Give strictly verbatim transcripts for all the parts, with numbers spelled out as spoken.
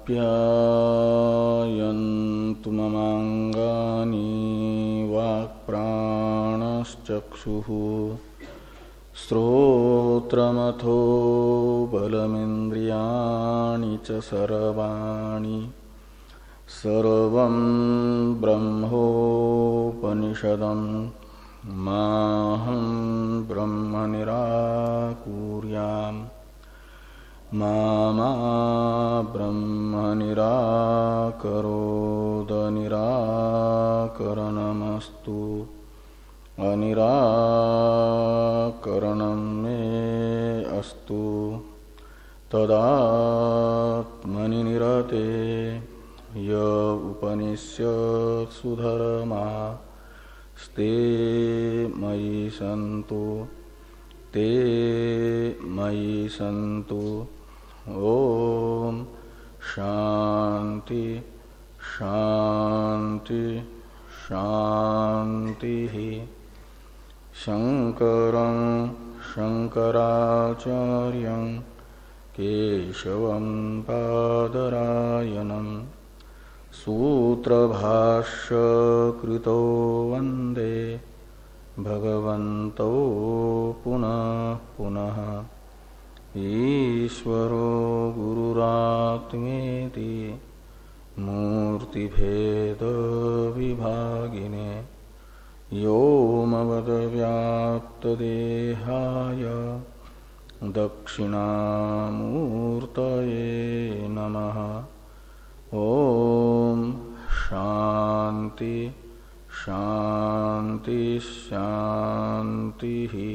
आप्यायन्तु ममाङ्गानि वाक्प्राणश्चक्षुः श्रोत्रमथो बलमिन्द्रियाणि च सर्वाणि सर्वं ब्रह्मोपनिषदं माहं ब्रह्म निराकुर्याम् मा मा ब्रह्म निराकरोद निराकरणमस्तु अनिराकरणं मे अस्तु तदात्मनि निरते य उपनिष्यत्सु धर्मा स्ते मयि सन्तु ते मयि सन्तु। ओम शांति शांति शांति। शंकरं शंकराचार्यं केशवं पादरायणं सूत्रभाष्य कृतो वंदे भगवन्तौ पुनः पुनः। ईश्वरो गुरुरात्मेति मूर्तिभेद विभागिने व्योमवद्व्याप्तदेहाय दक्षिणामूर्तये नमः। ओम शांति शांति शांति।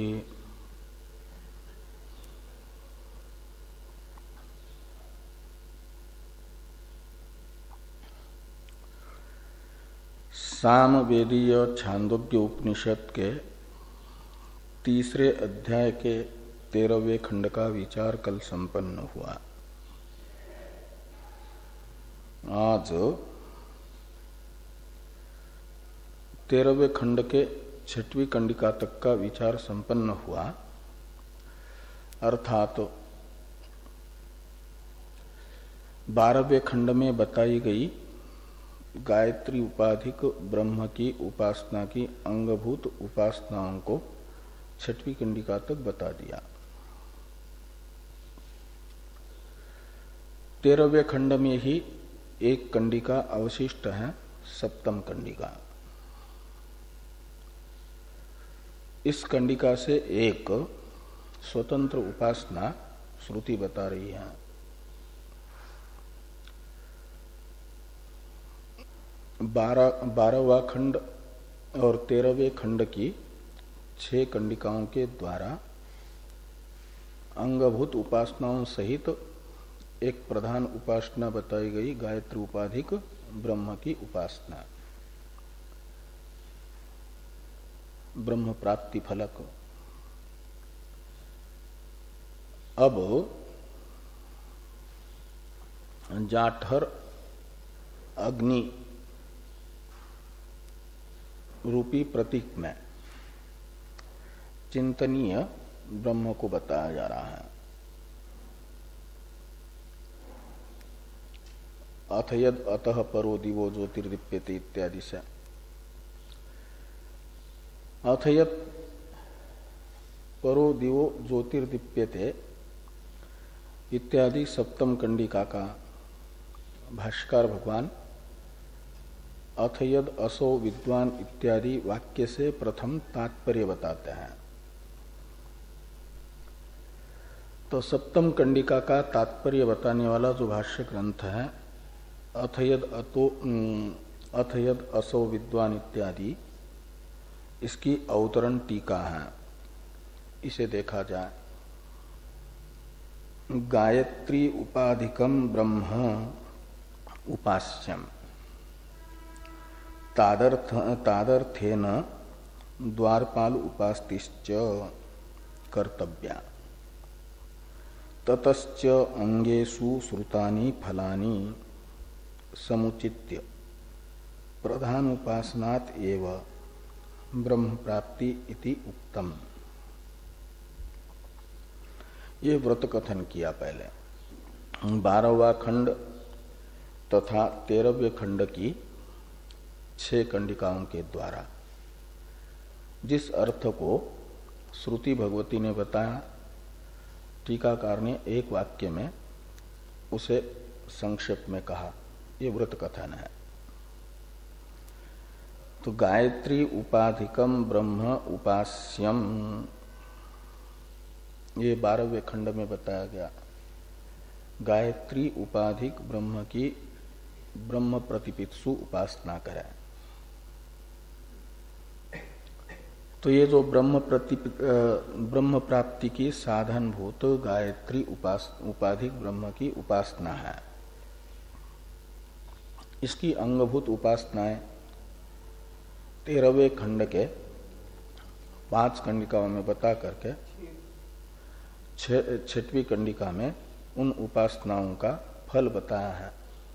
सामवेदीय छांदोग्य उपनिषद के तीसरे अध्याय के तेरहवें खंड का विचार कल संपन्न हुआ। आज तेरहवें खंड के छठवीं कंडिका तक का विचार संपन्न हुआ। अर्थात तो बारहवें खंड में बताई गई गायत्री उपाधिक ब्रह्म की उपासना की अंगभूत उपासनाओं को छठवीं कंडिका तक बता दिया। तेरहवें खंड में ही एक कंडिका अवशिष्ट है, सप्तम कंडिका। इस कंडिका से एक स्वतंत्र उपासना श्रुति बता रही है। बारह बारहवा खंड और तेरहवें खंड की छह कंडिकाओं के द्वारा अंगभूत उपासनाओं सहित एक प्रधान उपासना बताई गई, गायत्री उपाधिक ब्रह्म की उपासना, ब्रह्म प्राप्ति फलक। अब जाठर अग्नि रूपी प्रतीक में चिंतनीय ब्रह्म को बताया जा रहा है। अथ यद अतः परो दिवो ज्योतिर्दीप्यते इत्यादि से अथ यद परो दिवो ज्योतिर्दीप्यते इत्यादि सप्तम कंडिका का भाष्यकार भगवान अथ यद असो विद्वान इत्यादि वाक्य से प्रथम तात्पर्य बताते हैं। तो सप्तम कंडिका का तात्पर्य बताने वाला जो भाष्य ग्रंथ है अथ यद अतो अथ यद असो विद्वान इत्यादि, इसकी अवतरण टीका है। इसे देखा जाए। गायत्री उपाधिकम ब्रह्म उपास्यम तादर्थ तादर्थेन द्वारपाल उपास्तिश्च कर्तव्या ततश्च अंगेषु श्रुतानि फलानि समुचित्य प्रधान उपासनात् एव ब्रह्म प्राप्ति इति उक्तम। ये व्रत कथन किया पहले। बारहवा खंड तथा तेरहवें खंड की छह कंडिकाओं के द्वारा जिस अर्थ को श्रुति भगवती ने बताया, टीकाकार ने एक वाक्य में उसे संक्षेप में कहा। ये व्रत कथन है। तो गायत्री उपाधिकम ब्रह्म उपास्यम, ये बारहवें खंड में बताया गया। गायत्री उपाधिक ब्रह्म की ब्रह्म प्रतिपित्सु उपासना करें। तो ये जो ब्रह्म प्रति ब्रह्म प्राप्ति की साधन भूत गायत्री उपास उपाधिक ब्रह्म की उपासना है, इसकी अंगभूत उपासनाएं तेरहवें खंड के पांच कंडिकाओं में बता करके छठवीं कंडिका में उन उपासनाओं का फल बताया है।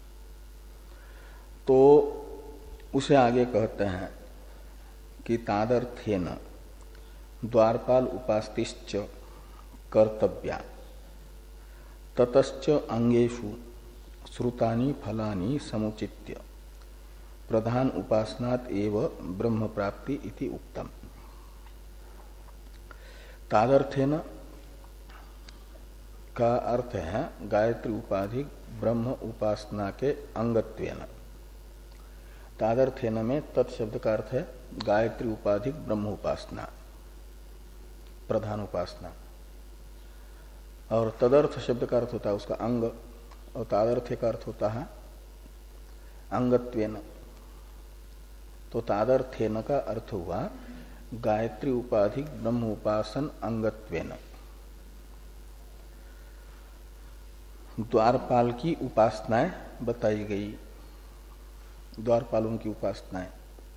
तो उसे आगे कहते हैं कि तादर्थेन द्वारपाल उपास्तिश्च कर्तव्या ततश्च अंगेषु श्रुतानि फलानि समुचित्य प्रधान उपासनात् एव ब्रह्म प्राप्ति इति उक्तम। तादर्थेन का अर्थ है गायत्री उपाधिक ब्रह्म उपासना के अंगत्वेन। तादर्थेन में तत्शब्द का अर्थ है गायत्री उपाधिक ब्रह्म उपासना, प्रधान उपासना, और तदर्थ शब्द का अर्थ होता है उसका अंग, और तादर्थ का अर्थ होता है अंगत्वेन। तो तादर्थेन का अर्थ हुआ गायत्री उपाधिक ब्रह्म उपासन अंगत्वेन। द्वारपाल की उपासनाएं बताई गई, द्वारपालों की उपासनाएं।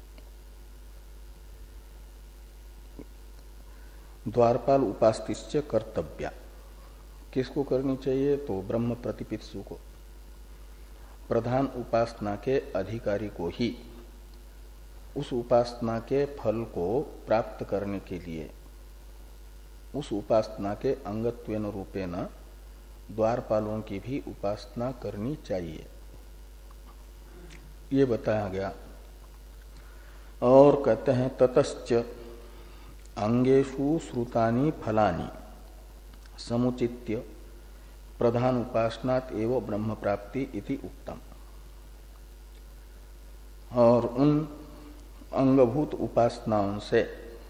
द्वारपाल उपास्तिश्च कर्तव्या, किसको करनी चाहिए? तो ब्रह्म प्रतिपित्सु को, प्रधान उपासना के अधिकारी को ही उस उपासना के फल को प्राप्त करने के लिए उस उपासना के अंगत्वेन रूपेण द्वारपालों की भी उपासना करनी चाहिए, ये बताया गया। और कहते हैं ततश्च अंगेषु श्रुतानि फलानि समुचित्य प्रधान उपासनात् एव ब्रह्म प्राप्ति इति उक्तम। और उन अंगभूत उपासनाओं से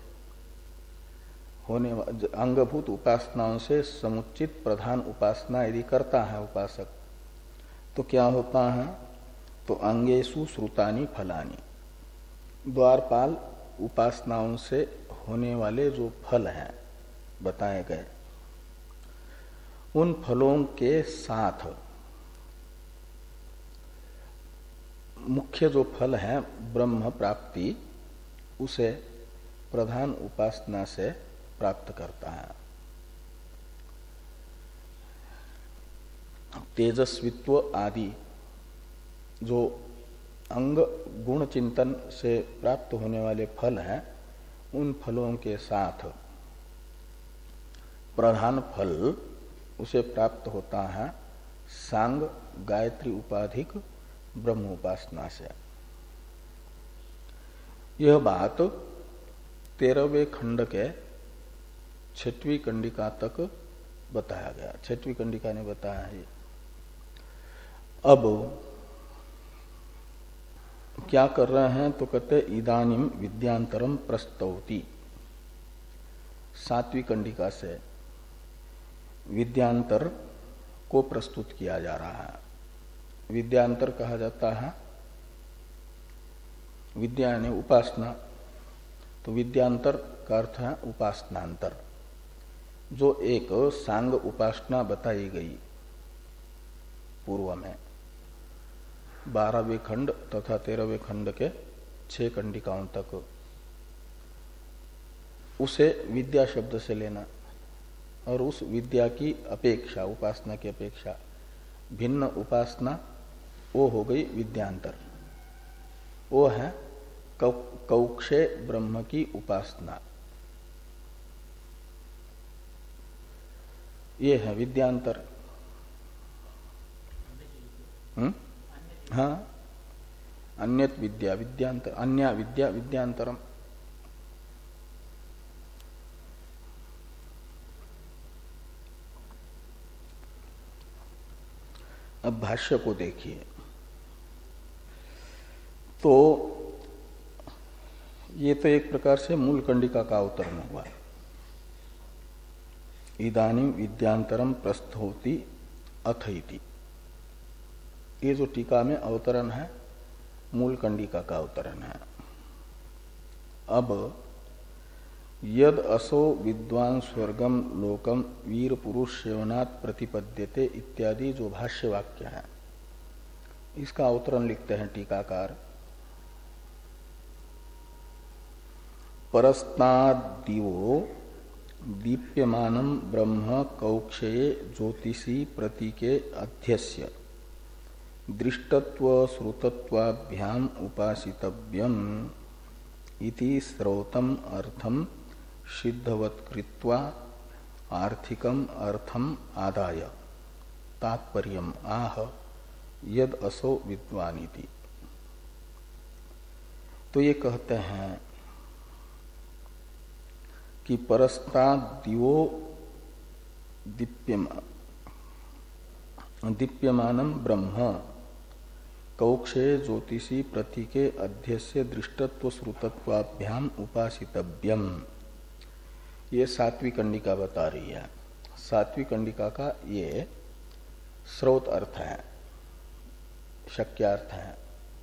होने अंगभूत उपासनाओं से समुचित प्रधान उपासना यदि करता है उपासक, तो क्या होता है? तो अंगेषु श्रुतानि फलानि, द्वारपाल उपासनाओं से होने वाले जो फल हैं बताए गए, उन फलों के साथ मुख्य जो फल है ब्रह्म प्राप्ति, उसे प्रधान उपासना से प्राप्त करता है। तेजस्वित्व आदि जो अंग गुण चिंतन से प्राप्त होने वाले फल हैं, उन फलों के साथ प्रधान फल उसे प्राप्त होता है सांग गायत्री उपाधिक ब्रह्म उपासना से। यह बात तेरहवें खंड के छठवीं कंडिका तक बताया गया, छठवीं कंडिका ने बताया है। अब क्या कर रहे हैं? तो कहते इदानीम विद्यांतरम प्रस्तौति, सातवीं कंडिका से विद्यांतर को प्रस्तुत किया जा रहा है। विद्यांतर कहा जाता है, विद्या यानी उपासना, तो विद्यांतर का अर्थ है उपासनांतर। जो एक सांग उपासना बताई गई पूर्व में बारहवें खंड तथा तेरहवें खंड के छह कंडिकाओं तक, उसे विद्या शब्द से लेना, और उस विद्या की अपेक्षा, उपासना की अपेक्षा भिन्न उपासना, वो हो गई विद्यांतर। वो है कौक्षे ब्रह्म की उपासना, ये है विद्यांतर। हम्म हाँ, अन्यत विद्या विद्यांतर, अन्या विद्या विद्यांतरम। अब भाष्य को देखिए तो ये तो एक प्रकार से मूल कंडिका का अवतरण हुआ। इदानीं विद्यांतरम प्रस्थोति अथ इति, ये जो टीका में अवतरण है मूल कंडिका का अवतरण है। अब यद असो विद्वान स्वर्गम लोकम वीर पुरुष सेवनात् प्रतिपद्यते इत्यादि जो भाष्य वाक्य है, इसका अवतरण लिखते हैं टीकाकार। परस्ताद्दिवो दीप्यमानं ब्रह्म कौक्षये ज्योतिषी प्रतीके अध्यस्य दृष्टत्व श्रुतत्वाभ्याम उपासितव्यम इति श्रौतम अर्थम सिद्धवत् कृत्वा आर्थिकम अर्थम आदाय तात्पर्यम आह यद असो विद्वानिति। तो ये कहते हैं कि परस्ताद् दिवो दीप्यमान दीप्यमानं ब्रह्म कौक्षे ज्योतिषी प्रतीके अध्यस्य दृष्टत्व श्रुतत्वाभ्याम उपासितव्यम, ये सात्विक कंडिका बता रही है। सात्विक कंडिका का ये स्रोत अर्थ है, शक्यार्थ है,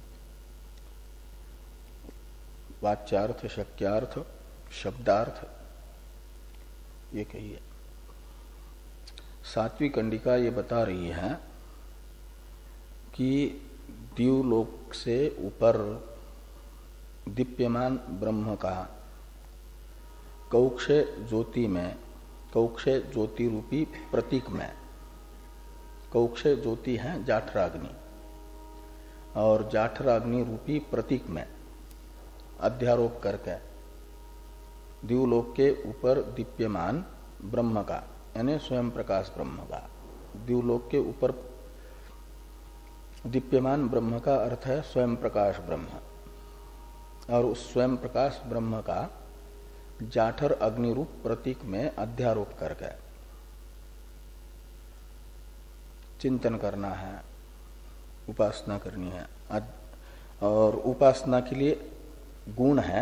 वाच्यार्थ, शक्यार्थ, शब्दार्थ, ये कहिए। सात्विक कंडिका ये बता रही है कि द्यूलोक से ऊपर दीप्यमान ब्रह्म का कौक्षे ज्योति में, कौक्षे ज्योति रूपी प्रतीक में, कौक्षे ज्योति है जाठराग्नि, और जाठराग्नि रूपी प्रतीक में अध्यारोप करके द्यूलोक के ऊपर दीप्यमान ब्रह्म का, यानी स्वयं प्रकाश ब्रह्म का, द्यूलोक के ऊपर दीप्यमान ब्रह्म का अर्थ है स्वयं प्रकाश ब्रह्म, और उस स्वयं प्रकाश ब्रह्म का जाठर अग्नि रूप प्रतीक में अध्यारोप करके चिंतन करना है, उपासना करनी है। और उपासना के लिए गुण है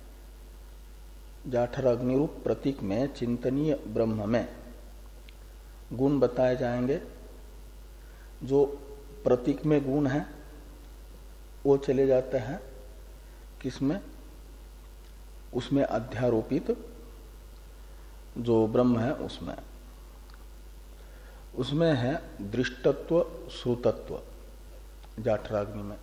जाठर अग्नि रूप प्रतीक में चिंतनीय ब्रह्म में गुण बताए जाएंगे। जो प्रतीक में गुण है वो चले जाते हैं किसमें, उसमें अध्यारोपित जो ब्रह्म है उसमें, उसमें है दृष्टत्व श्रुतत्व जाठराग्नि में।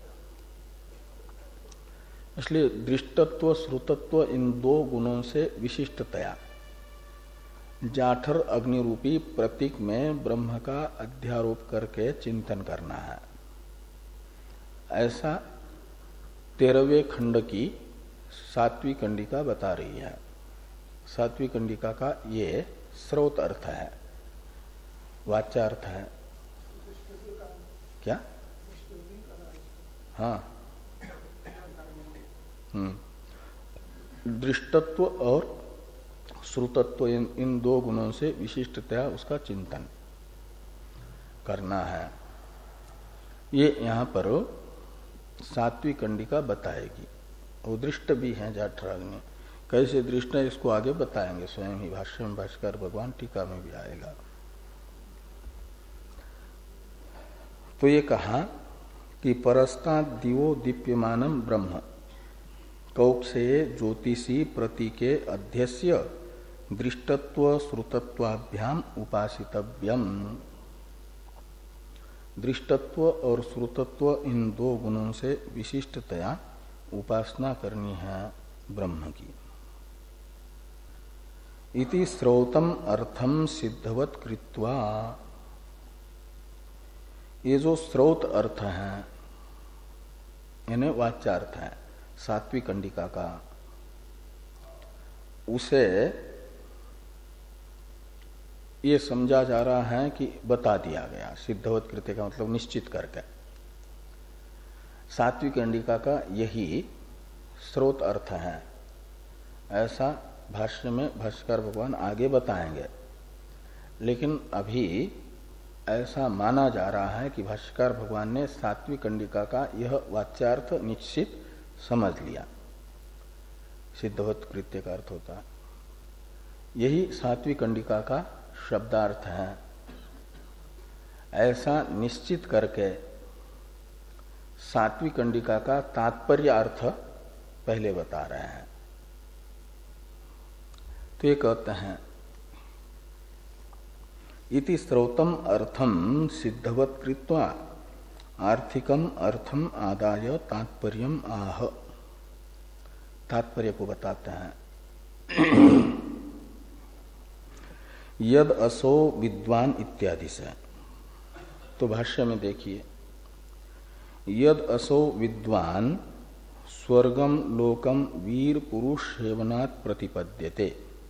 इसलिए दृष्टत्व श्रुतत्व इन दो गुणों से विशिष्टतया जाठर अग्नि रूपी प्रतीक में ब्रह्म का अध्यारोप करके चिंतन करना है। ऐसा तेरहवें खंड की सातवीं कंडिका बता रही है। सातवीं कंडिका का ये स्रोत अर्थ है, वाच्यार्थ है। क्या? हाँ, हम्म दृष्टत्व और श्रुतत्व इन, इन दो गुणों से विशिष्टतया उसका चिंतन करना है। ये यहाँ पर सात्विक कंडिका बताएगी। वो दृष्ट भी है जाठराग्नि, कैसे दृष्ट है इसको आगे बताएंगे स्वयं ही भाष्य में, भाष्कर भगवान टीका में भी आएगा। तो ये कहा कि परस्ताद् दिवो दीप्यमानं ब्रह्म कौक्षे ज्योतिषी प्रतीके अध्यस्य दृष्टत्व श्रुतत्वाभ्याम उपासितव्यम। दृष्टत्व और श्रुतत्व इन दो गुणों से विशिष्टतया उपासना करनी है ब्रह्म की। इति श्रौतम अर्थम सिद्धवत कृत्वा, ये जो स्रोत अर्थ है यानी वाच्यार्थ है सात्विक कंडिका का, उसे ये समझा जा रहा है कि बता दिया गया। सिद्धवत कृत्य का मतलब निश्चित करके, सात्विक कंडिका का यही स्रोत अर्थ है, ऐसा भाष्य में भाष्यकार भगवान आगे बताएंगे। लेकिन अभी ऐसा माना जा रहा है कि भाष्यकार भगवान ने सात्विक कंडिका का यह वाच्यार्थ निश्चित समझ लिया। सिद्धवत कृत्य का अर्थ होता है, यही सात्विक कंडिका का शब्दार्थ है, ऐसा निश्चित करके सात्विक कंडिका का तात्पर्य अर्थ पहले बता रहे हैं। तो ये कहते हैं इति स्रोतम अर्थम सिद्धवत कृत्वा आर्थिकम अर्थम आदाय तात्पर्यम आह। तात्पर्य को बताते हैं। यद असो विद्वान इत्यादि से। तो भाष्य में देखिए, यद असो विद्वान स्वर्गम लोकम वीर पुरुष सेवनात् प्रतिपद्यते,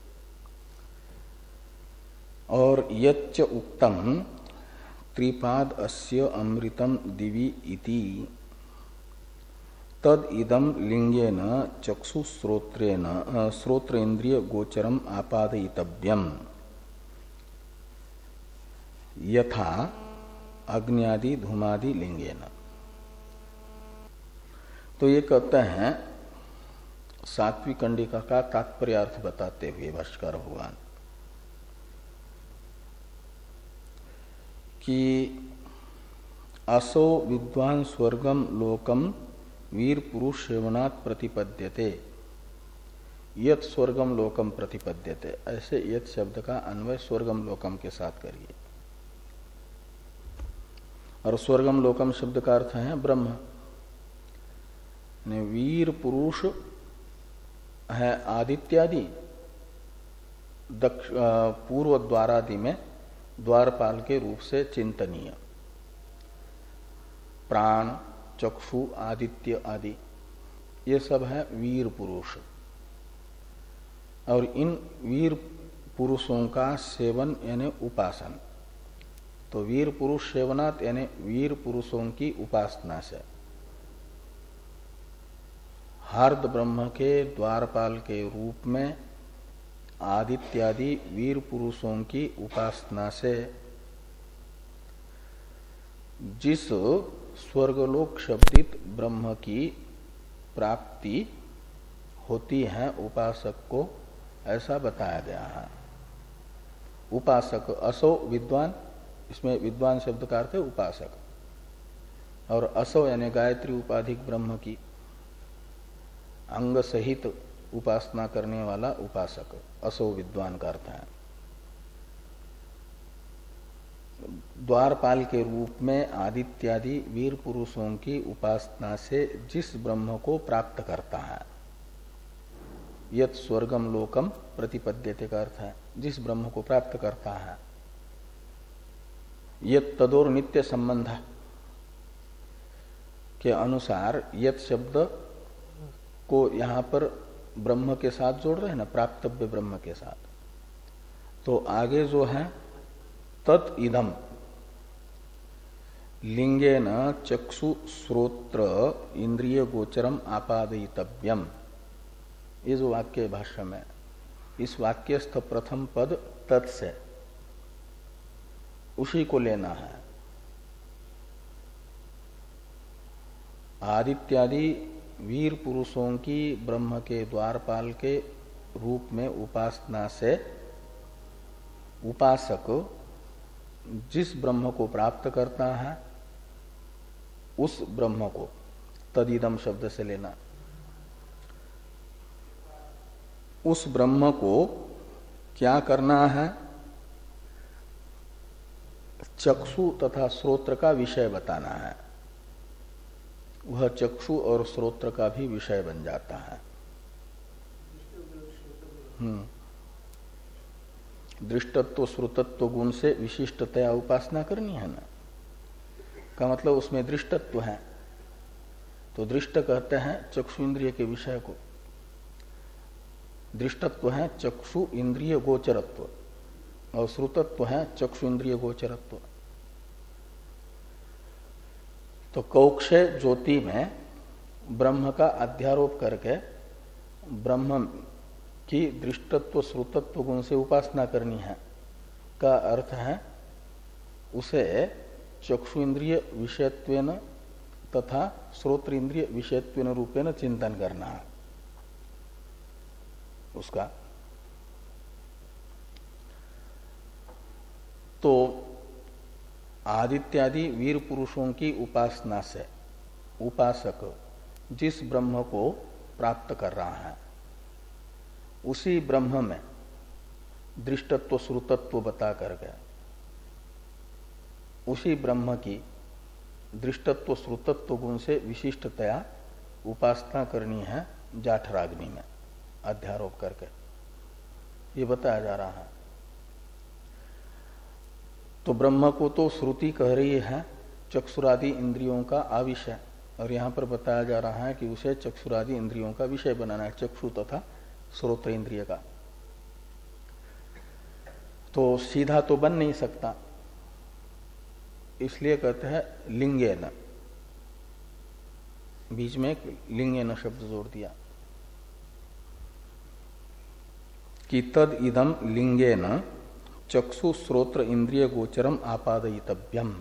और यच्च उक्तम त्रिपाद अस्य अमृतम दिवि इति तद इदम लिंगेन चक्षु श्रोत्रेण श्रोत्रेन्द्रिय गोचरम आपादयितव्यम यथा अग्न्यादि धूमादि लिंगेन। तो ये कहते हैं सात्विक कंडिका का तात्पर्यार्थ बताते हुए भाष्यकार भगवान कि असो विद्वान स्वर्गम लोकम वीर पुरुष सेवनात् प्रतिपद्यते, यत स्वर्गम लोकम प्रतिपद्यते, ऐसे यत शब्द का अन्वय स्वर्गम लोकम के साथ करिए। और स्वर्गम लोकम शब्द का अर्थ है ब्रह्म। वीर पुरुष है आदित्यादि, दक्ष पूर्व द्वारादि में द्वारपाल के रूप से चिंतनीय, प्राण चक्षु आदित्य आदि, ये सब है वीर पुरुष। और इन वीर पुरुषों का सेवन यानी उपासन। तो वीर पुरुष सेवनात् यानी वीर पुरुषों की उपासना से, हार्द ब्रह्म के द्वारपाल के रूप में आदित्यादि वीर पुरुषों की उपासना से जिस स्वर्गलोक शब्दित ब्रह्म की प्राप्ति होती है उपासक को, ऐसा बताया गया है। उपासक असो विद्वान, इसमें विद्वान शब्द का अर्थ है उपासक, और असो यानी गायत्री उपाधिक ब्रह्म की अंग सहित उपासना करने वाला उपासक, असो विद्वान का अर्थ है। द्वारपाल के रूप में आदित्यादि वीर पुरुषों की उपासना से जिस ब्रह्म को प्राप्त करता है, यत स्वर्गम लोकम प्रतिपद्यते का अर्थ है जिस ब्रह्म को प्राप्त करता है। यत तदोर नित्य संबंध के अनुसार यत शब्द को यहां पर ब्रह्म के साथ जोड़ रहे हैं ना, प्राप्तव्य ब्रह्म के साथ। तो आगे जो है तत् इदम लिंगेन चक्षु श्रोत्र इंद्रिय गोचरम आपादयितव्यम, ये जो वाक्य है भाष्य में, इस वाक्यस्थ प्रथम पद तत् से उसी को लेना है। आदित्यादि वीर पुरुषों की ब्रह्म के द्वारपाल के रूप में उपासना से उपासक जिस ब्रह्म को प्राप्त करता है उस ब्रह्म को तदिदम शब्द से लेना, उस ब्रह्म को क्या करना है, चक्षु तथा श्रोत्र का विषय बताना है। वह चक्षु और श्रोत्र का भी विषय बन जाता है। हम्म दृष्टत्व श्रुतत्व गुण से विशिष्टतया उपासना करनी है ना, का मतलब उसमें दृष्टत्व है। तो दृष्ट कहते हैं चक्षु इंद्रिय के विषय को, दृष्टत्व है चक्षु इंद्रिय गोचरत्व, और श्रुतत्व है चक्षु इंद्रिय गोचरत्व। तो कौक्षय ज्योति में ब्रह्म का अध्यारोप करके ब्रह्म की दृष्टत्व श्रुतत्व गुण से उपासना करनी है का अर्थ है उसे चक्षु इंद्रिय विषयत्वेन तथा श्रोत्र इंद्रिय विषयत्वेन रूपेण चिंतन करना है उसका। तो आदित्यादि वीर पुरुषों की उपासना से उपासक जिस ब्रह्म को प्राप्त कर रहा है उसी ब्रह्म में दृष्टत्व श्रुतत्व बता करके उसी ब्रह्म की दृष्टत्व श्रुतत्व गुण से विशिष्टतया उपासना करनी है जाठराग्नि में अध्यारोप करके, ये बताया जा रहा है। तो ब्रह्म को तो श्रुति कह रही है चक्षुरादि इंद्रियों का आविषय, और यहां पर बताया जा रहा है कि उसे चक्षुरादि इंद्रियों का विषय बनाना है, चक्षु तथा श्रोत्र इंद्रिय का। तो सीधा तो बन नहीं सकता, इसलिए कहते हैं लिंगेन, बीच में एक लिंगेन शब्द जोड़ दिया कि तद इदम लिंगेन चक्षु श्रोत्र इंद्रिय गोचरम आपादयितव्यम।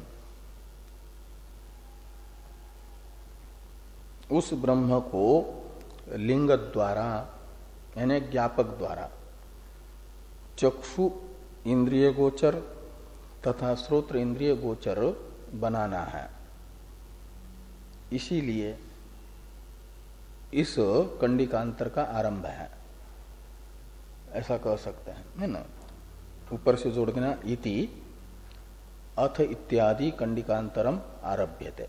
उस ब्रह्म को लिंग द्वारा यानी ज्ञापक द्वारा चक्षु इंद्रिय गोचर तथा श्रोत्र इंद्रिय गोचर बनाना है। इसीलिए इस कंडिकांतर का आरंभ है, ऐसा कह सकते हैं, है ना। ऊपर से जोड़ देना इति अथ इत्यादि कंडिकांतरम आरभ्यते,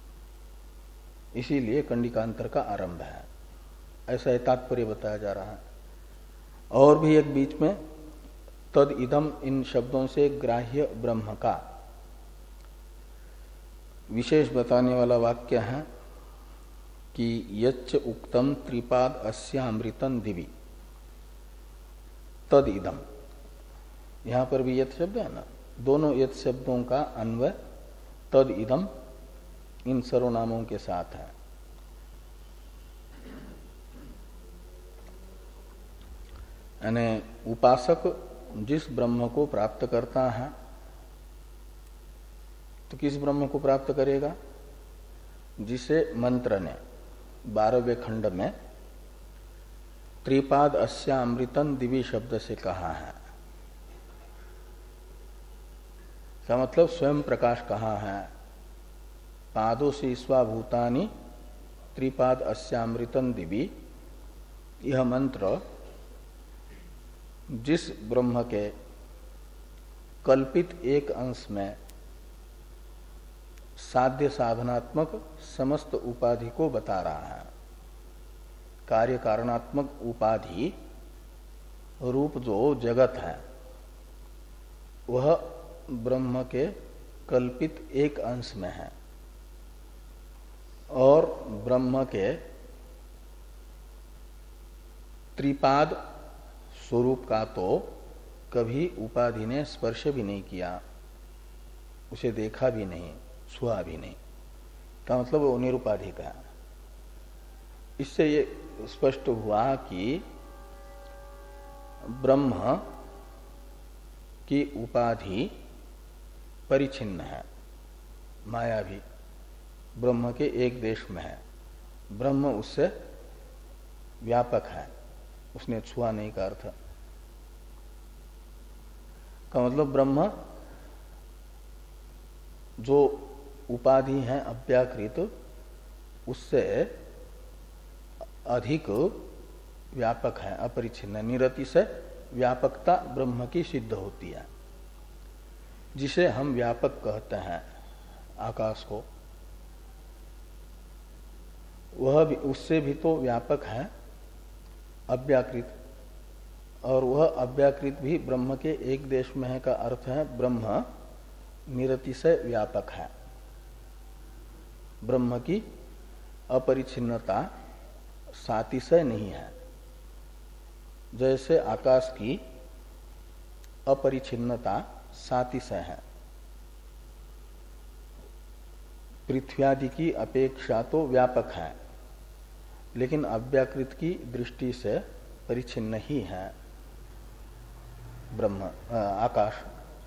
इसीलिए कंडिकांतर का आरंभ है, ऐसा तात्पर्य बताया जा रहा है। और भी एक बीच में तद इदम इन शब्दों से ग्राह्य ब्रह्म का विशेष बताने वाला वाक्य है कि यच्च उक्तम त्रिपाद अस्यामृतम दिवि तद इदम, यहां पर भी यत् शब्द है ना, दोनों यत् शब्दों का अन्वय तद इदम इन सर्वनामों के साथ है। यानी उपासक जिस ब्रह्म को प्राप्त करता है, तो किस ब्रह्म को प्राप्त करेगा? जिसे मंत्र ने बारहवें खंड में त्रिपाद अस्या अमृतन दिवी शब्द से कहा है। क्या मतलब? स्वयं प्रकाश कहा है, पादों से स्वाभूतानि त्रिपाद अस्यामृतन दिवी, यह मंत्र जिस ब्रह्म के कल्पित एक अंश में साध्य साधनात्मक समस्त उपाधि को बता रहा है, कार्य कारणात्मक उपाधि रूप जो जगत है वह ब्रह्म के कल्पित एक अंश में है, और ब्रह्म के त्रिपाद स्वरूप का तो कभी उपाधि ने स्पर्श भी नहीं किया, उसे देखा भी नहीं, छुआ भी नहीं, का मतलब वो निरुपाधिक है। इससे ये स्पष्ट हुआ कि ब्रह्म की उपाधि परिचिन्न है, माया भी ब्रह्म के एक देश में है, ब्रह्म उससे व्यापक है, उसने छुआ नहीं का अर्थ का मतलब ब्रह्म जो उपाधि है अव्याकृत उससे अधिक व्यापक है, अपरिच्छिन्न, निरति से व्यापकता ब्रह्म की सिद्ध होती है। जिसे हम व्यापक कहते हैं आकाश को, वह भी उससे भी तो व्यापक है अव्याकृत, और वह अव्याकृत भी ब्रह्म के एक देश में है का अर्थ है ब्रह्म निरति से व्यापक है, ब्रह्म की अपरिच्छिन्नता सातिशय नहीं है। जैसे आकाश की अपरिच्छिन्नता सातिशय है, पृथ्वी आदि की अपेक्षा तो व्यापक है, लेकिन अव्याकृत की दृष्टि से परिच्छिन्न ही है ब्रह्म आकाश।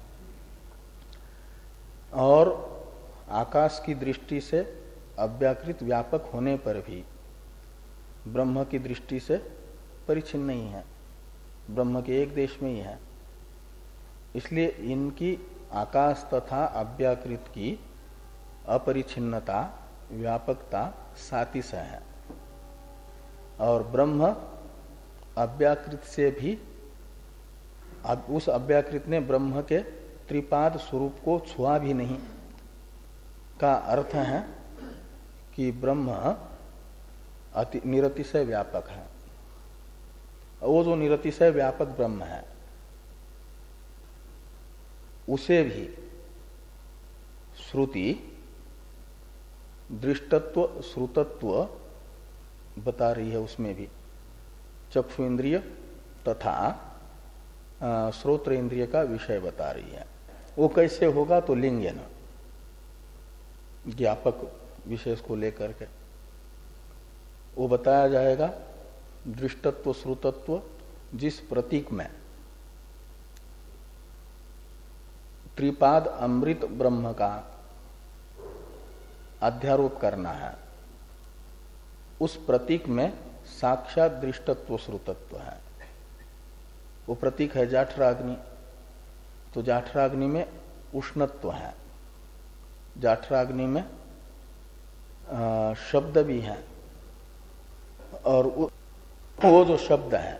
और आकाश की दृष्टि से अव्याकृत व्यापक होने पर भी ब्रह्म की दृष्टि से परिच्छिन्न नहीं है, ब्रह्म के एक देश में ही है। इसलिए इनकी आकाश तथा अव्याकृत की अपरिच्छिन्नता व्यापकता सातिश है, और ब्रह्म अव्याकृत से भी अब उस अव्याकृत ने ब्रह्म के त्रिपाद स्वरूप को छुआ भी नहीं, का अर्थ है कि ब्रह्म अति निरतिशय व्यापक है। वो जो निरतिशय व्यापक ब्रह्म है उसे भी श्रुति दृष्टत्व श्रुतत्व बता रही है, उसमें भी चक्षु इंद्रिय तथा श्रोत्र इंद्रिय का विषय बता रही है। वो कैसे होगा तो लिंग न ज्ञापक विशेष को लेकर के वो बताया जाएगा। दृष्टत्व श्रुतत्व जिस प्रतीक में त्रिपाद अमृत ब्रह्म का अध्यारोप करना है, उस प्रतीक में साक्षात दृष्टत्व श्रुतत्व है। वो प्रतीक है जाठराग्नि, तो जाठराग्नि में उष्णत्व है, जाठराग्नि में आ, शब्द भी है, और वो जो शब्द है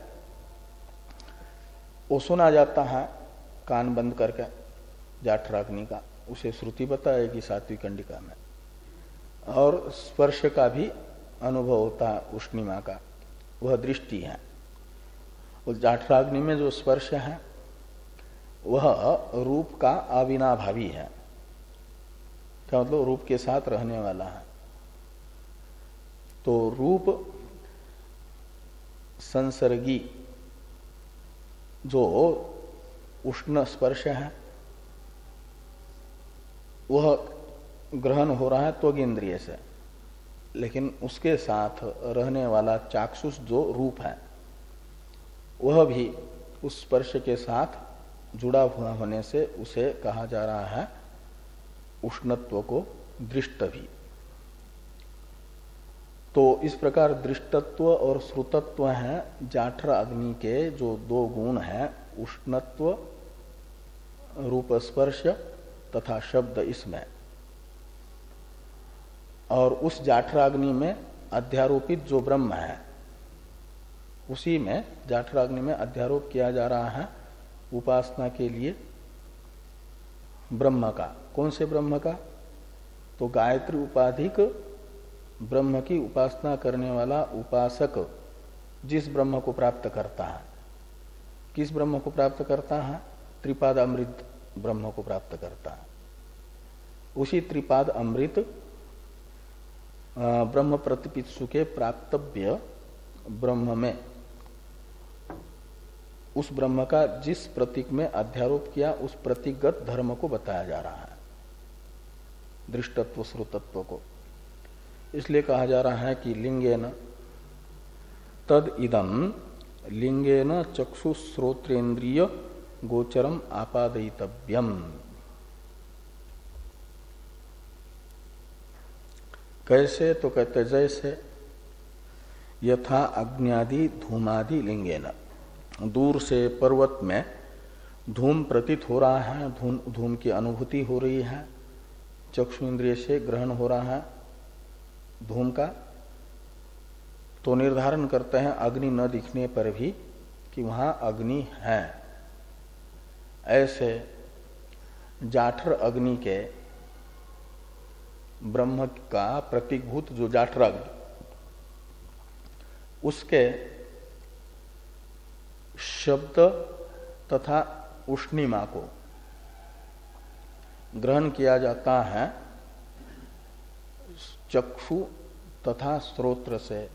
वो सुना जाता है कान बंद करके जाठराग्नि का, उसे श्रुति बताएगी सात्विक कंडिका में। और स्पर्श का भी अनुभव होता है उष्णिमा का, वह दृष्टि है। उस जाठराग्नि में जो स्पर्श है वह रूप का अविनाभावी है। क्या मतलब? रूप के साथ रहने वाला है। तो रूप संसर्गी जो उष्ण स्पर्श है वह ग्रहण हो रहा है त्वग इंद्रिय से, लेकिन उसके साथ रहने वाला चाक्षुष जो रूप है वह भी उस स्पर्श के साथ जुड़ा हुआ होने से उसे कहा जा रहा है उष्णत्व को दृष्ट भी। तो इस प्रकार दृष्टत्व और श्रुतत्व है जाठर अग्नि के जो दो गुण हैं, उष्णत्व रूप स्पर्श तथा शब्द इसमें। और उस जाठराग्नि में अध्यारोपित जो ब्रह्म है उसी में जाठराग्नि में अध्यारोप किया जा रहा है उपासना के लिए ब्रह्म का। कौन से ब्रह्म का? तो गायत्री उपाधिक ब्रह्म की उपासना करने वाला उपासक जिस ब्रह्म को प्राप्त करता है, किस ब्रह्म को प्राप्त करता है? त्रिपाद अमृत ब्रह्म को प्राप्त करता है। उसी त्रिपाद अमृत ब्रह्म प्रतिपित्सु के प्राप्तव्य ब्रह्म में उस ब्रह्म का जिस प्रतीक में अध्यारोप किया उस प्रतीकगत धर्म को बताया जा रहा है, दृष्टत्व श्रुतत्व को। इसलिए कहा जा रहा है कि लिंगेन तद इदम लिंगेन चक्षु श्रोत्रेन्द्रिय गोचरम आपादयितव्यम। कैसे? तो कहते जैसे यथा अग्न्यादि धूमादि लिंगेन, दूर से पर्वत में धूम प्रतीत हो रहा है, धूम धूम की अनुभूति हो रही है, चक्षु इंद्रिय से ग्रहण हो रहा है धूम का, तो निर्धारण करते हैं अग्नि न दिखने पर भी कि वहां अग्नि है। ऐसे जाठर अग्नि के ब्रह्म का प्रतीकभूत जो जाठर अग्नि उसके शब्द तथा उष्णिमा को ग्रहण किया जाता है चक्षु तथा श्रोत्र से।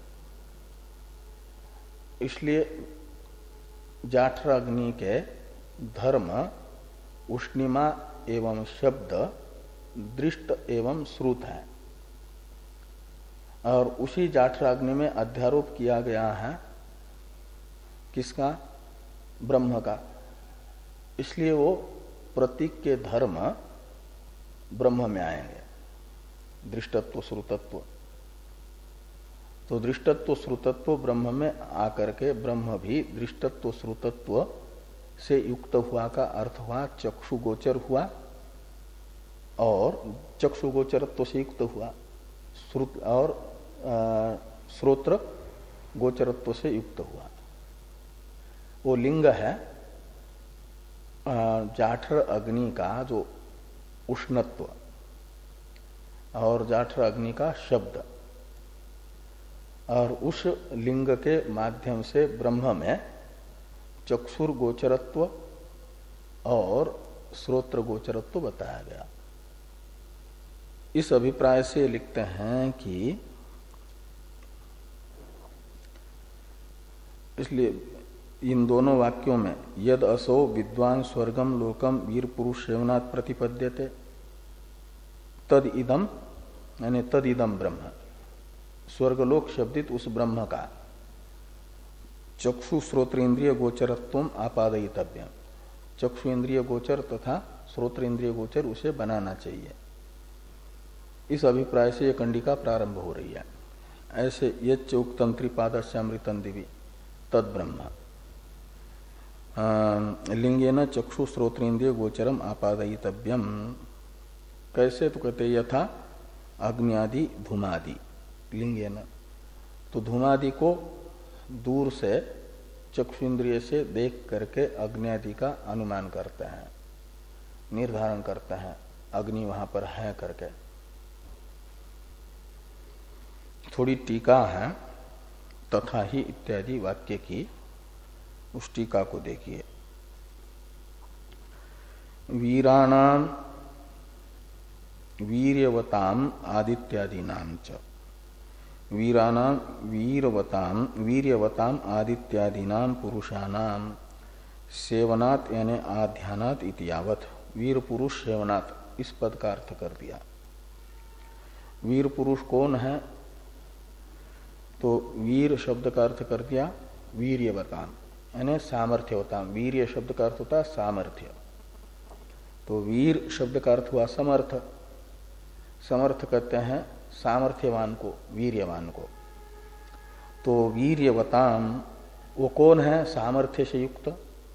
इसलिए जाठर अग्नि के धर्म उष्णिमा एवं शब्द दृष्ट एवं श्रुत है। और उसी जाठराग्नि में अध्यारोप किया गया है किसका? ब्रह्म का। इसलिए वो प्रतीक के धर्म ब्रह्म में आएंगे, दृष्टत्व श्रुतत्व। तो दृष्टत्व श्रुतत्व ब्रह्म में आकर के ब्रह्म भी दृष्टत्व श्रुतत्व से युक्त हुआ का अर्थ हुआ चक्षु गोचर हुआ, और चक्षु गोचरत्व से युक्त हुआ श्रुत, और श्रोत्र गोचरत्व से युक्त हुआ। वो लिंग है जाठर अग्नि का जो उष्णत्व, और जाठर अग्नि का शब्द, और उस लिंग के माध्यम से ब्रह्म में चक्षुर गोचरत्व और श्रोत्र गोचरत्व बताया गया। इस अभिप्राय से लिखते हैं कि इसलिए इन दोनों वाक्यों में यद असो विद्वान स्वर्गम लोकम वीर पुरुष सेवनात् प्रतिपद्यते तद इदम, यानी तद इदम ब्रह्म, स्वर्गलोक शब्दित उस ब्रह्म का चक्षु श्रोत्र इंद्रिय गोचरत्व आपादयितव्य, चक्षु इंद्रिय गोचर तथा श्रोत्र इंद्रिय गोचर उसे बनाना चाहिए। इस अभिप्राय से यह कंडिका प्रारंभ हो रही है। ऐसे यच्च उक्तम त्रिपादस्यामृतं दिवि तद ब्रह्म लिंगेन चक्षु श्रोत्र इंद्रिय गोचरम आपादयितव्यम। कैसे? तो कहते यथा अग्नि धूमादि लिंगेन, तो धूमादि को दूर से चक्षु इंद्रिय से देख करके अग्नि आदि का अनुमान करते हैं, निर्धारण करते हैं अग्नि वहां पर है करके। थोड़ी टीका है तथा ही इत्यादि वाक्य की, उस टीका को देखिए। वीराणाम वीर्यवताम आदित्यादीनाम च, वीरानाम वीरवताम वीर्यवताम आदित्यादीनाम पुरुषानाम सेवनात् यानी आध्यानात् इति यावत्, वीर पुरुष सेवनात् इस पद का अर्थ कर दिया। वीर पुरुष कौन है? तो वीर शब्द का अर्थ कर दिया वीर्यवताम, यानी सामर्थ्यवताम। वीर्य शब्द का अर्थ होता है सामर्थ्य, तो वीर शब्द का अर्थ हुआ समर्थ। समर्थ कहते हैं सामर्थ्यवान को, वीर्यवान को। तो वीर्यवताम वो कौन है? सामर्थ्य से युक्त।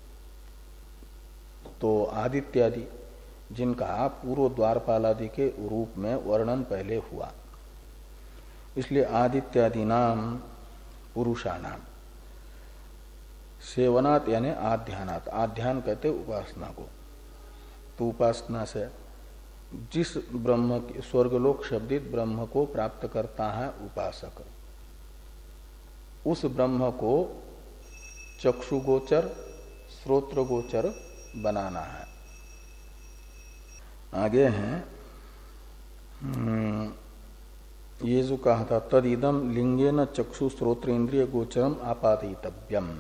तो आदित्यादि जिनका पूर्व द्वारपाल आदि के रूप में वर्णन पहले हुआ, इसलिए आदित्यादि नाम पुरुषानाम सेवनात् यानी आध्यानात्, आध्यान कहते उपासना को। तो उपासना से जिस ब्रह्म स्वर्गलोक शब्दित ब्रह्म को प्राप्त करता है उपासक, उस ब्रह्म को चक्षु गोचर श्रोत्र गोचर बनाना है। आगे हैं ये जो कहा था तद इदम लिंगेन चक्षु श्रोत्र इंद्रिय गोचरम आपादितव्यम।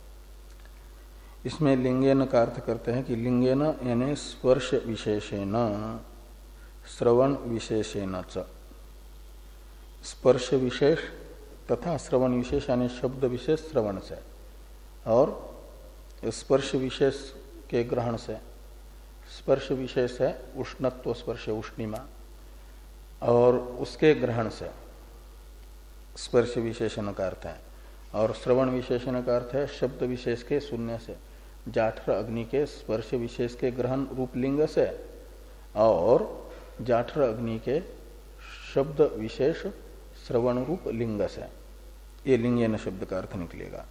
इसमें लिंगेन का अर्थ करते हैं कि लिंगेन यानी स्पर्श विशेषेण श्रवण विशेषेण च, स्पर्श विशेष तथा श्रवण विशेष यानी शब्द विशेष श्रवण से, और स्पर्श विशेष के ग्रहण से। स्पर्श विशेष है उष्णत्व स्पर्श उष्णिमा, और उसके ग्रहण से स्पर्श विशेषण का अर्थ है, और श्रवण विशेषण का अर्थ है शब्द विशेष के शून्य से, जाठर अग्नि के स्पर्श विशेष के ग्रहण रूप लिंग से, और जाठर अग्नि के शब्द विशेष श्रवण रूप लिंग से। ये लिंगेन शब्द का अर्थ निकलेगा।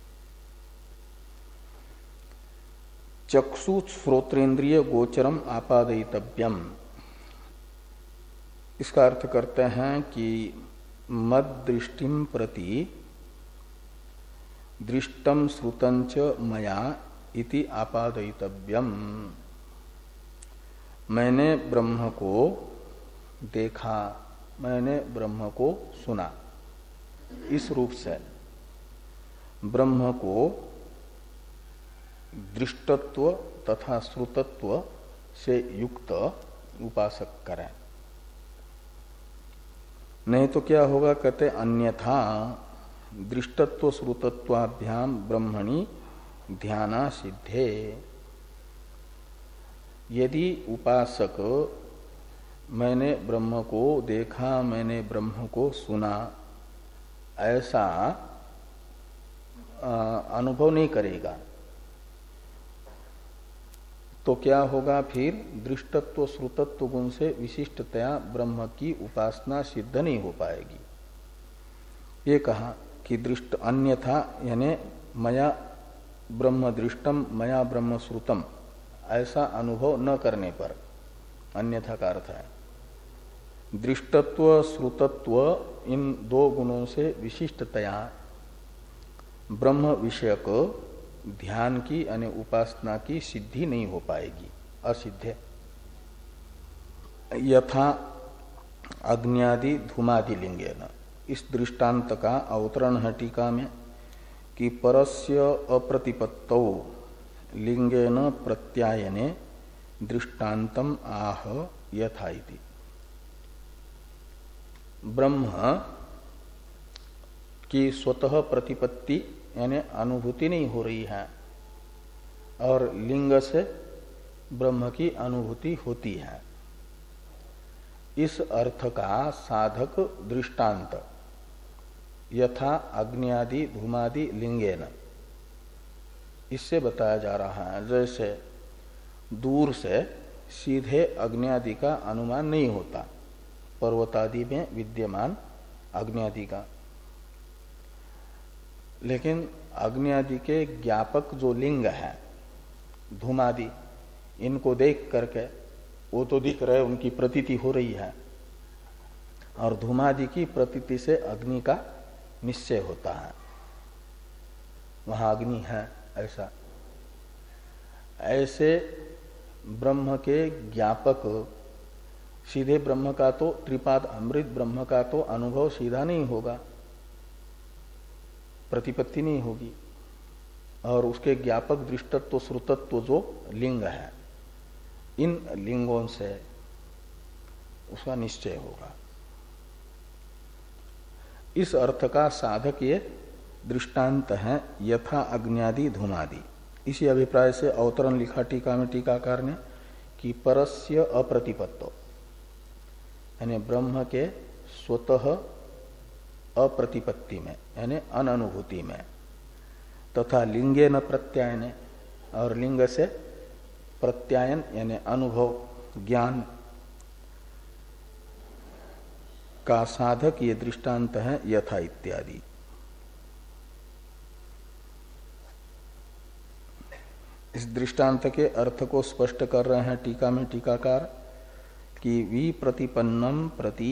चक्षु श्रोत्रेन्द्रिय गोचरम आपादयितव्यम, इसका अर्थ करते हैं कि मद दृष्टिम प्रति दृष्टम श्रुतंच मया इति आपादयितव्यम। मैंने ब्रह्म को देखा, मैंने ब्रह्म को सुना, इस रूप से ब्रह्म को दृष्टत्व तथा श्रुतत्व से युक्त उपासक करें। नहीं तो क्या होगा, कहते अन्यथा दृष्टत्व श्रुतत्वाभ्याम ब्रह्मणि ध्याना सिद्धे। यदि उपासक मैंने ब्रह्म को देखा, मैंने ब्रह्म को सुना, ऐसा अनुभव नहीं करेगा तो क्या होगा, फिर दृष्टत्व श्रुतत्व गुण से विशिष्टतया ब्रह्म की उपासना सिद्ध नहीं हो पाएगी। ये कहा कि दृष्ट अन्यथा यानी मया ब्रह्म दृष्टम मया ब्रह्म श्रुतम, ऐसा अनुभव न करने पर, अन्यथा का अर्थ है दृष्टत्व श्रुतत्व इन दो गुणों से विशिष्टतया ब्रह्म विषयक ध्यान की यानी उपासना की सिद्धि नहीं हो पाएगी, असिद्ध। यथा अग्न्यादि धूमादि लिंगेन, इस दृष्टांत का अवतरण है टीका में कि परस्य अप्रतिपत्तौ लिंगेन प्रत्यायने दृष्टान्तम आह यथा इति। ब्रह्म की स्वतः प्रतिपत्ति यानी अनुभूति नहीं हो रही है और लिंग से ब्रह्म की अनुभूति होती है, इस अर्थ का साधक दृष्टांत यथा अग्न्यादि धूमादि लिंगेन, इससे बताया जा रहा है। जैसे दूर से सीधे अग्न्यादि का अनुमान नहीं होता, पर्वतादि में विद्यमान अग्न्यादि का, लेकिन अग्न्यादि के ज्ञापक जो लिंग है धूमादि, इनको देख करके वो तो दिख रहे, उनकी प्रतीति हो रही है, और धूमादि की प्रतीति से अग्नि का निश्चय होता है, वहां अग्नि है ऐसा। ऐसे ब्रह्म के ज्ञापक सीधे ब्रह्म का तो त्रिपाद अमृत ब्रह्म का तो अनुभव सीधा नहीं होगा, प्रतिपत्ति नहीं होगी, और उसके ज्ञापक दृष्टत्व श्रुतत्व जो लिंग है, इन लिंगों से उसका निश्चय होगा। इस अर्थ का साधक ये दृष्टांत है यथा अग्न्यादि धूमादि। इसी अभिप्राय से अवतरण लिखा टीका में टीकाकार ने कि परस्य अप्रतिपत्तो यानी ब्रह्म के स्वतः अप्रतिपत्ति में यानी अननुभूति में, तथा लिंगे न प्रत्यायन, और लिंग से प्रत्यायन यानी अनुभव ज्ञान का साधक ये दृष्टांत है यथा इत्यादि। इस दृष्टांत के अर्थ को स्पष्ट कर रहे हैं टीका में टीकाकार कि विप्रतिपन्नम प्रति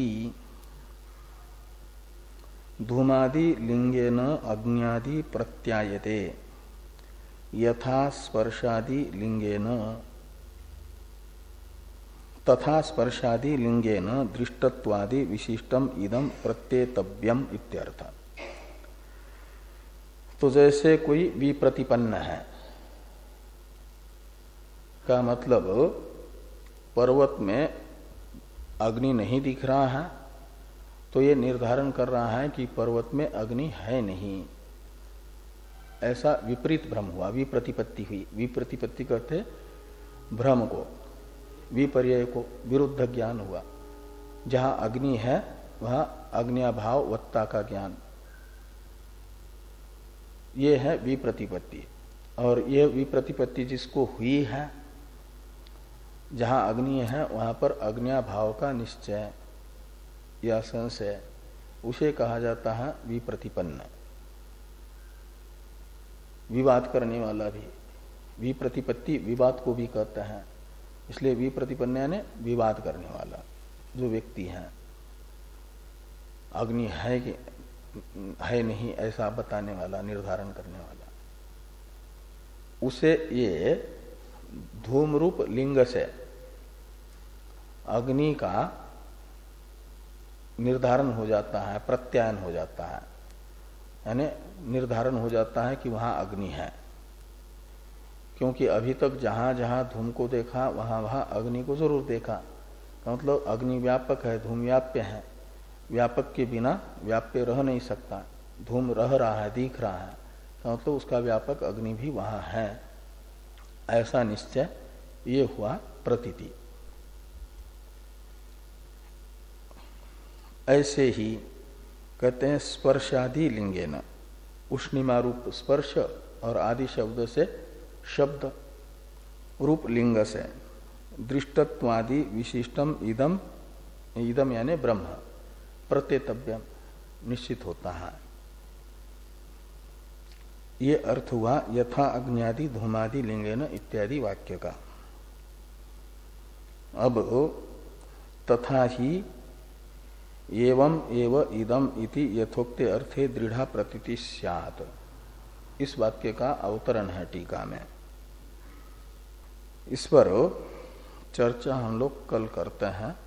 धूमादि लिंगेन अग्न्यादि प्रत्यायते यथा स्पर्शादि लिंगेन तथा स्पर्शादि लिंगेन दृष्टत्वादि विशिष्टम इदम प्रत्येतव्यम इत्यर्थ। तो जैसे कोई विप्रतिपन्न है का मतलब पर्वत में अग्नि नहीं दिख रहा है, तो ये निर्धारण कर रहा है कि पर्वत में अग्नि है नहीं, ऐसा विपरीत भ्रम हुआ, विप्रतिपत्ति हुई। विप्रतिपत्ति कहते भ्रम को, विपर्यय को, विरुद्ध ज्ञान हुआ। जहां अग्नि है वहां अग्न्याभाव वत्ता का ज्ञान, ये है विप्रतिपत्ति। और ये विप्रतिपत्ति जिसको हुई है, जहां अग्नि है वहां पर अग्न्याभाव का निश्चय या संशय, उसे कहा जाता है विप्रतिपन्न। विवाद करने वाला भी विप्रतिपत्ति विवाद को भी कहते हैं, इसलिए विप्रतिपन्न यानी विवाद करने वाला जो व्यक्ति है, अग्नि है कि है नहीं ऐसा बताने वाला, निर्धारण करने वाला, उसे ये धूम रूप लिंग से अग्नि का निर्धारण हो जाता है, प्रत्यायन हो जाता है, यानी निर्धारण हो जाता है कि वहां अग्नि है। क्योंकि अभी तक जहां जहां धूम को देखा वहां वहां अग्नि को जरूर देखा, मतलब अग्नि व्यापक है, धूम व्याप्य है, व्यापक के बिना व्याप्य रह नहीं सकता। धूम रह रहा है, दिख रहा है, तो मतलब उसका व्यापक अग्नि भी वहां है, ऐसा निश्चय ये हुआ प्रतीति। ऐसे ही कहते हैं स्पर्शादि लिंगेन, उष्णिमा रूप स्पर्श और आदि शब्द से शब्द रूप लिंग से दृष्टत्वादि विशिष्टम इदम, इदम यानी ब्रह्म प्रत्येतव्यम निश्चित होता है। ये अर्थ हुआ यथा अग्न्यादि धूमादि लिंगेन इत्यादि वाक्य का। अब तथा ही एवं एव इदम इति यथोक्ते अर्थे दृढ़ा प्रतीति स्यात्, इस वाक्य का अवतरण है टीका में। इस पर चर्चा हम लोग कल करते हैं।